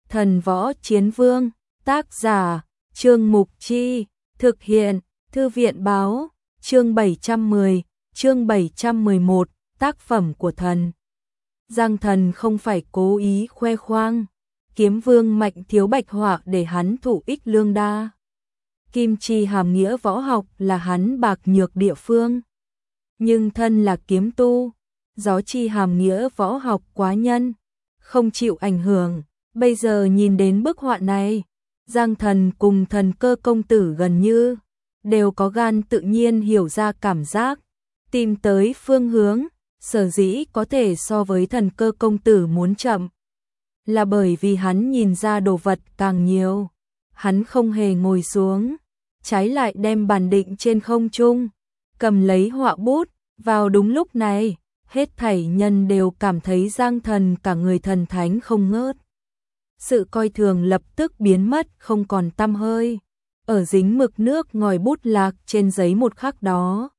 Thần Võ Chiến Vương, tác giả, Trương Mục Chi, thực hiện, Thư viện báo, chương 710, chương 711, tác phẩm của thần. Giang Thần không phải cố ý khoe khoang, kiếm vương mạnh thiếu bạch họa để hắn thụ ích lương đa. Kim chi hàm nghĩa võ học là hắn bạc nhược địa phương. Nhưng thân là kiếm tu, gió chi hàm nghĩa võ học quá nhân, không chịu ảnh hưởng. Bây giờ nhìn đến bức họa này, Giang Thần cùng Thần Cơ công tử gần như đều có gan tự nhiên hiểu ra cảm giác, tìm tới phương hướng. Sở dĩ có thể so với Thần Cơ công tử muốn chậm, là bởi vì hắn nhìn ra đồ vật càng nhiều. Hắn không hề ngồi xuống, trái lại đem bàn định trên không trung, cầm lấy họa bút. Vào đúng lúc này, hết thảy nhân đều cảm thấy Giang Thần cả người thần thánh không ngớt. Sự coi thường lập tức biến mất không còn tăm hơi. Ở dính mực nước ngòi bút lạc trên giấy một khắc đó,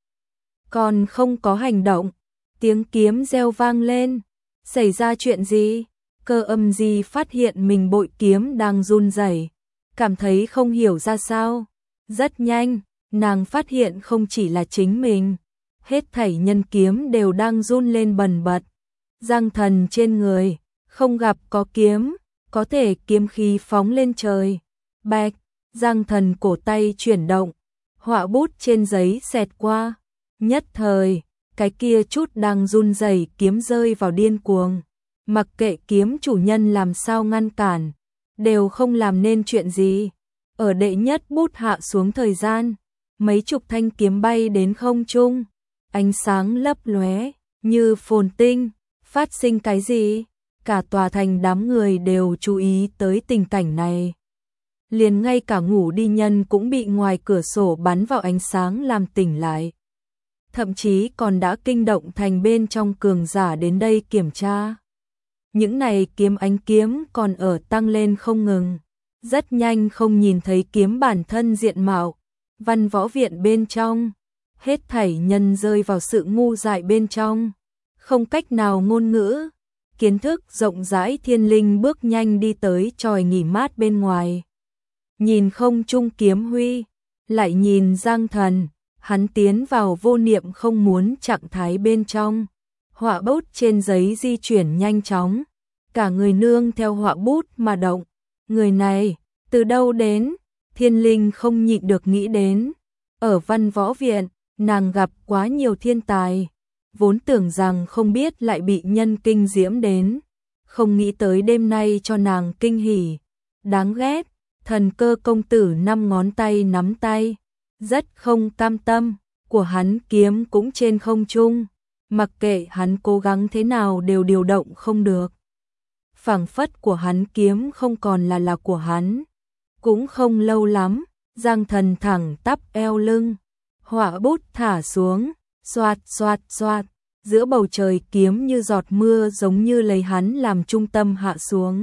còn không có hành động, tiếng kiếm reo vang lên. Xảy ra chuyện gì? Cơ Âm Di phát hiện mình bội kiếm đang run rẩy, cảm thấy không hiểu ra sao. Rất nhanh, nàng phát hiện không chỉ là chính mình, hết thảy nhân kiếm đều đang run lên bần bật. Giang Thần trên người không gặp có kiếm, có thể kiếm khí phóng lên trời. Bạch, Giang Thần cổ tay chuyển động, họa bút trên giấy xẹt qua. Nhất thời, cái kia chút đang run rẩy kiếm rơi vào điên cuồng. Mặc kệ kiếm chủ nhân làm sao ngăn cản, đều không làm nên chuyện gì. Ở đệ nhất bút hạ xuống thời gian, mấy chục thanh kiếm bay đến không trung, ánh sáng lấp lóe như phồn tinh. Phát sinh cái gì? Cả tòa thành đám người đều chú ý tới tình cảnh này. Liền ngay cả ngủ đi nhân cũng bị ngoài cửa sổ bắn vào ánh sáng làm tỉnh lại. Thậm chí còn đã kinh động thành bên trong cường giả đến đây kiểm tra. Những này kiếm ánh kiếm còn ở tăng lên không ngừng. Rất nhanh không nhìn thấy kiếm bản thân diện mạo. Văn võ viện bên trong, hết thảy nhân rơi vào sự ngu dại bên trong, không cách nào ngôn ngữ. Kiến thức rộng rãi Thiên Linh bước nhanh đi tới chòi nghỉ mát bên ngoài. Nhìn không trung kiếm huy, lại nhìn Giang Thần, hắn tiến vào vô niệm không muốn trạng thái bên trong. Họa bút trên giấy di chuyển nhanh chóng, cả người nương theo họa bút mà động. Người này, từ đâu đến? Thiên Linh không nhịn được nghĩ đến. Ở Văn Võ Viện, nàng gặp quá nhiều thiên tài, vốn tưởng rằng không biết lại bị nhân kinh diễm đến. Không nghĩ tới đêm nay cho nàng kinh hỉ. Đáng ghét, Thần Cơ công tử 5 ngón tay nắm tay, rất không cam tâm, của hắn kiếm cũng trên không trung, mặc kệ hắn cố gắng thế nào đều điều động không được. Phảng phất của hắn kiếm không còn là của hắn. Cũng không lâu lắm, Giang Thần thẳng tắp eo lưng, họa bút thả xuống, xoạt xoạt xoạt, giữa bầu trời kiếm như giọt mưa giống như lấy hắn làm trung tâm hạ xuống.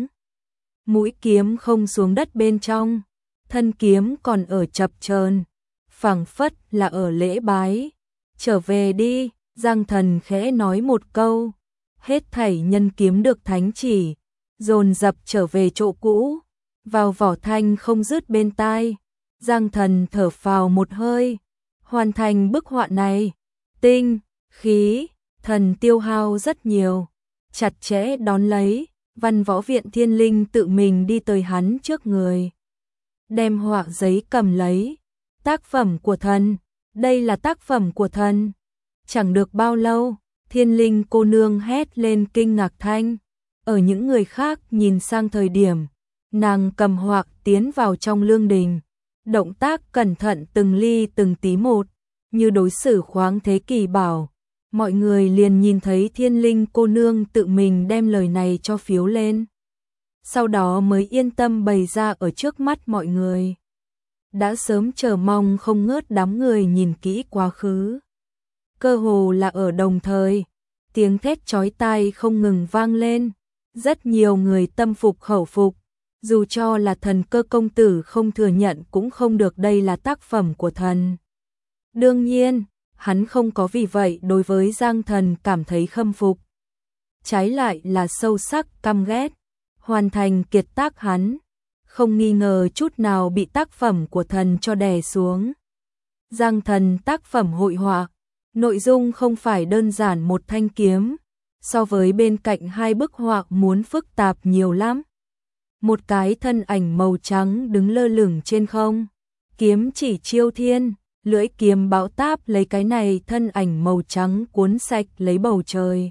Mũi kiếm không xuống đất bên trong, thân kiếm còn ở chập chờn, phảng phất là ở lễ bái. Trở về đi, Giang Thần khẽ nói một câu. Hết thảy nhân kiếm được thánh chỉ, dồn dập trở về chỗ cũ, vào vỏ thanh không dứt bên tai. Giang Thần thở phào một hơi, hoàn thành bức họa này. Tinh, khí, thần tiêu hao rất nhiều, chặt chẽ đón lấy. Văn Võ Viện Thiên Linh tự mình đi tới hắn trước người, đem họa giấy cầm lấy. Tác phẩm của thần, đây là tác phẩm của thần. Chẳng được bao lâu, Thiên Linh cô nương hét lên kinh ngạc thanh. Ở những người khác nhìn sang thời điểm, nàng cầm họa tiến vào trong lương đình, động tác cẩn thận từng ly từng tí một, như đối xử khoáng thế kỳ bảo. Mọi người liền nhìn thấy Thiên Linh cô nương tự mình đem lời này cho phiếu lên, sau đó mới yên tâm bày ra ở trước mắt mọi người. Đã sớm chờ mong không ngớt đám người nhìn kỹ quá khứ. Cơ hồ là ở đồng thời, tiếng thét chói tai không ngừng vang lên. Rất nhiều người tâm phục khẩu phục, dù cho là Thần Cơ công tử không thừa nhận cũng không được đây là tác phẩm của thần. Đương nhiên, hắn không có vì vậy đối với Giang Thần cảm thấy khâm phục. Trái lại là sâu sắc căm ghét. hoàn thành kiệt tác hắn, không nghi ngờ chút nào bị tác phẩm của thần cho đè xuống. Giang Thần tác phẩm hội họa, nội dung không phải đơn giản một thanh kiếm, so với bên cạnh hai bức họa muốn phức tạp nhiều lắm. Một cái thân ảnh màu trắng đứng lơ lửng trên không, kiếm chỉ chiêu thiên, lưỡi kiếm bão táp lấy cái này thân ảnh màu trắng cuốn sạch lấy bầu trời.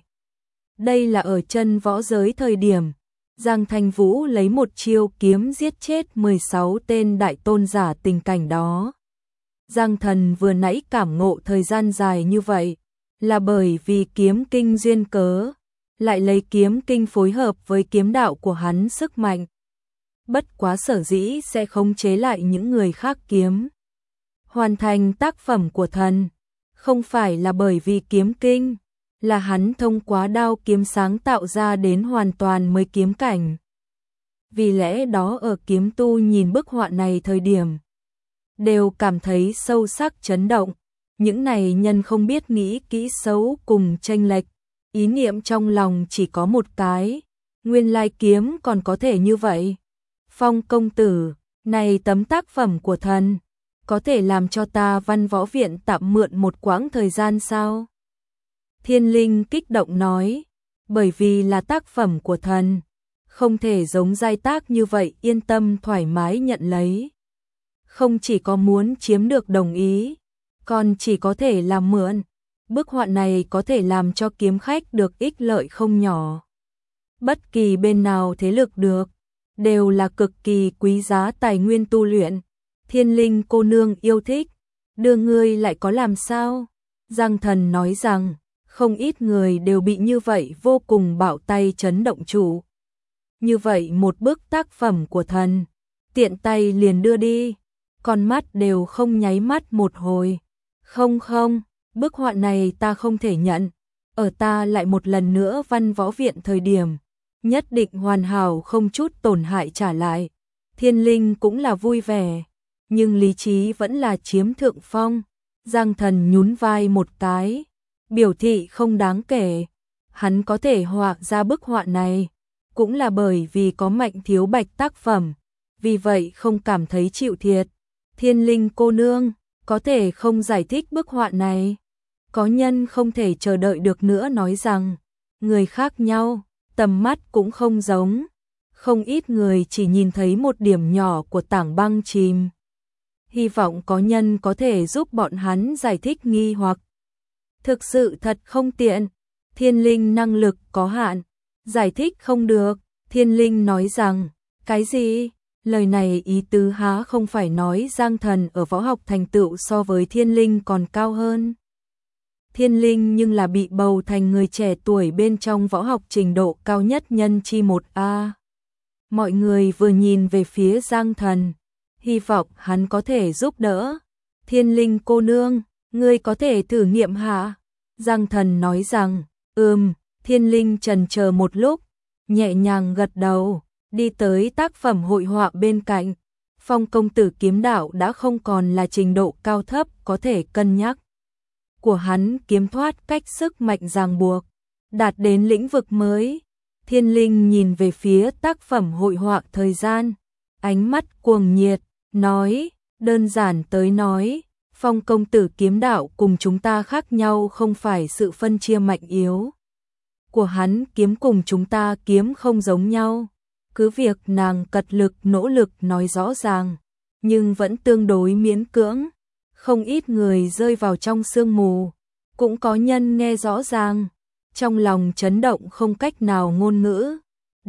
Đây là ở chân võ giới thời điểm, Giang Thanh Vũ lấy một chiêu kiếm giết chết 16 tên đại tôn giả tình cảnh đó. Giang Thần vừa nãy cảm ngộ thời gian dài như vậy, là bởi vì kiếm kinh duyên cớ, lại lấy kiếm kinh phối hợp với kiếm đạo của hắn sức mạnh. Bất quá sở dĩ sẽ khống chế lại những người khác kiếm. Hoàn thành tác phẩm của thần, không phải là bởi vì kiếm kinh, là hắn thông qua đao kiếm sáng tạo ra đến hoàn toàn mới kiếm cảnh. Vì lẽ đó ở kiếm tu nhìn bức họa này thời điểm, đều cảm thấy sâu sắc chấn động. Những này nhân không biết nghĩ kỹ xấu cùng chênh lệch, ý niệm trong lòng chỉ có một cái, nguyên lai kiếm còn có thể như vậy. Phong công tử, này tấm tác phẩm của thần, có thể làm cho ta Văn Võ Viện tạm mượn một quãng thời gian sao? Thiên Linh kích động nói, bởi vì là tác phẩm của thần, không thể giống giai tác như vậy yên tâm thoải mái nhận lấy. Không chỉ có muốn chiếm được đồng ý, còn chỉ có thể làm mượn. Bức họa này có thể làm cho kiếm khách được ích lợi không nhỏ. Bất kỳ bên nào thế lực được, đều là cực kỳ quý giá tài nguyên tu luyện. Thiên Linh cô nương yêu thích, đưa ngươi lại có làm sao? Giang Thần nói rằng, không ít người đều bị như vậy vô cùng bạo tay chấn động chủ. Như vậy một bức tác phẩm của thần, tiện tay liền đưa đi, con mắt đều không nháy mắt một hồi. Không, bức họa này ta không thể nhận, ở ta lại một lần nữa Văn Võ Viện thời điểm, nhất định hoàn hảo không chút tổn hại trả lại. Thiên Linh cũng là vui vẻ, nhưng lý trí vẫn là chiếm thượng phong. Giang Thần nhún vai một cái, biểu thị không đáng kể. Hắn có thể họa ra bức họa này, cũng là bởi vì có Mạnh Thiếu Bạch tác phẩm, vì vậy không cảm thấy chịu thiệt. Thiên Linh cô nương, có thể không giải thích bức họa này. Có nhân không thể chờ đợi được nữa nói rằng, người khác nhau, tầm mắt cũng không giống. Không ít người chỉ nhìn thấy một điểm nhỏ của tảng băng chìm. Hy vọng có nhân có thể giúp bọn hắn giải thích nghi hoặc. Thực sự thật không tiện, Thiên Linh năng lực có hạn, giải thích không được. Thiên Linh nói rằng, cái gì? Lời này ý tứ há không phải nói Giang Thần ở võ học thành tựu so với Thiên Linh còn cao hơn. Thiên Linh nhưng là bị bầu thành người trẻ tuổi bên trong võ học trình độ cao nhất nhân chi 1A. Mọi người vừa nhìn về phía Giang Thần, hy vọng hắn có thể giúp đỡ. Thiên Linh cô nương, ngươi có thể thử nghiệm hả? Giang Thần nói rằng, Thiên Linh chần chờ một lúc, nhẹ nhàng gật đầu, đi tới tác phẩm hội họa bên cạnh. Phong công tử kiếm đạo đã không còn là trình độ cao thấp có thể cân nhắc. Của hắn kiếm thoát cách sức mạnh ràng buộc, đạt đến lĩnh vực mới. Thiên Linh nhìn về phía tác phẩm hội họa thời gian, ánh mắt cuồng nhiệt, nói, đơn giản tới nói, Phong công tử kiếm đạo cùng chúng ta khác nhau không phải sự phân chia mạnh yếu. Của hắn kiếm cùng chúng ta kiếm không giống nhau. Cứ việc nàng cật lực nỗ lực nói rõ ràng, nhưng vẫn tương đối miễn cưỡng. Không ít người rơi vào trong sương mù, cũng có nhân nghe rõ ràng, trong lòng chấn động không cách nào ngôn ngữ.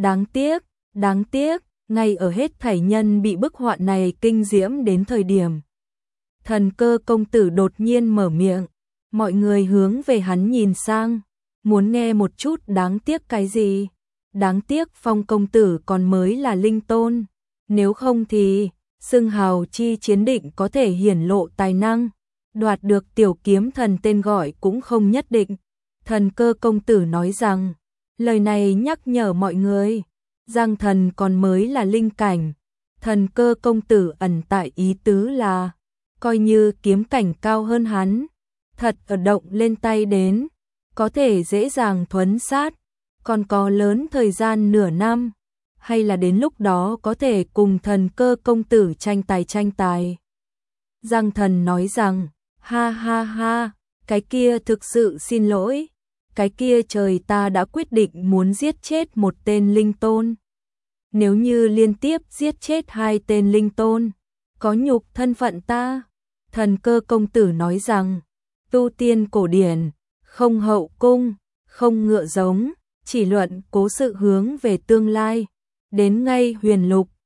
Đáng tiếc, ngay ở hết thảy nhân bị bức họa này kinh diễm đến thời điểm. Thần Cơ công tử đột nhiên mở miệng, mọi người hướng về hắn nhìn sang, muốn nghe một chút đáng tiếc cái gì. Đáng tiếc Phong công tử còn mới là linh tôn, nếu không thì xưng hào chi chiến định có thể hiển lộ tài năng, đoạt được tiểu kiếm thần tên gọi cũng không nhất định. Thần Cơ công tử nói rằng, lời này nhắc nhở mọi người, Giang Thần còn mới là linh cảnh. Thần Cơ công tử ẩn tại ý tứ là, coi như kiếm cảnh cao hơn hắn, thật ở động lên tay đến, có thể dễ dàng thuấn sát, còn có lớn thời gian nửa năm. hay là đến lúc đó có thể cùng Thần Cơ công tử tranh tài. Giang Thần nói rằng, ha ha ha, cái kia thực sự xin lỗi, cái kia trời ta đã quyết định muốn giết chết một tên linh tôn. Nếu như liên tiếp giết chết 2 tên linh tôn, có nhục thân phận ta. Thần Cơ công tử nói rằng, tu tiên cổ điển, không hậu cung, không ngựa giống, chỉ luận cố sự hướng về tương lai, đến ngay huyền lục,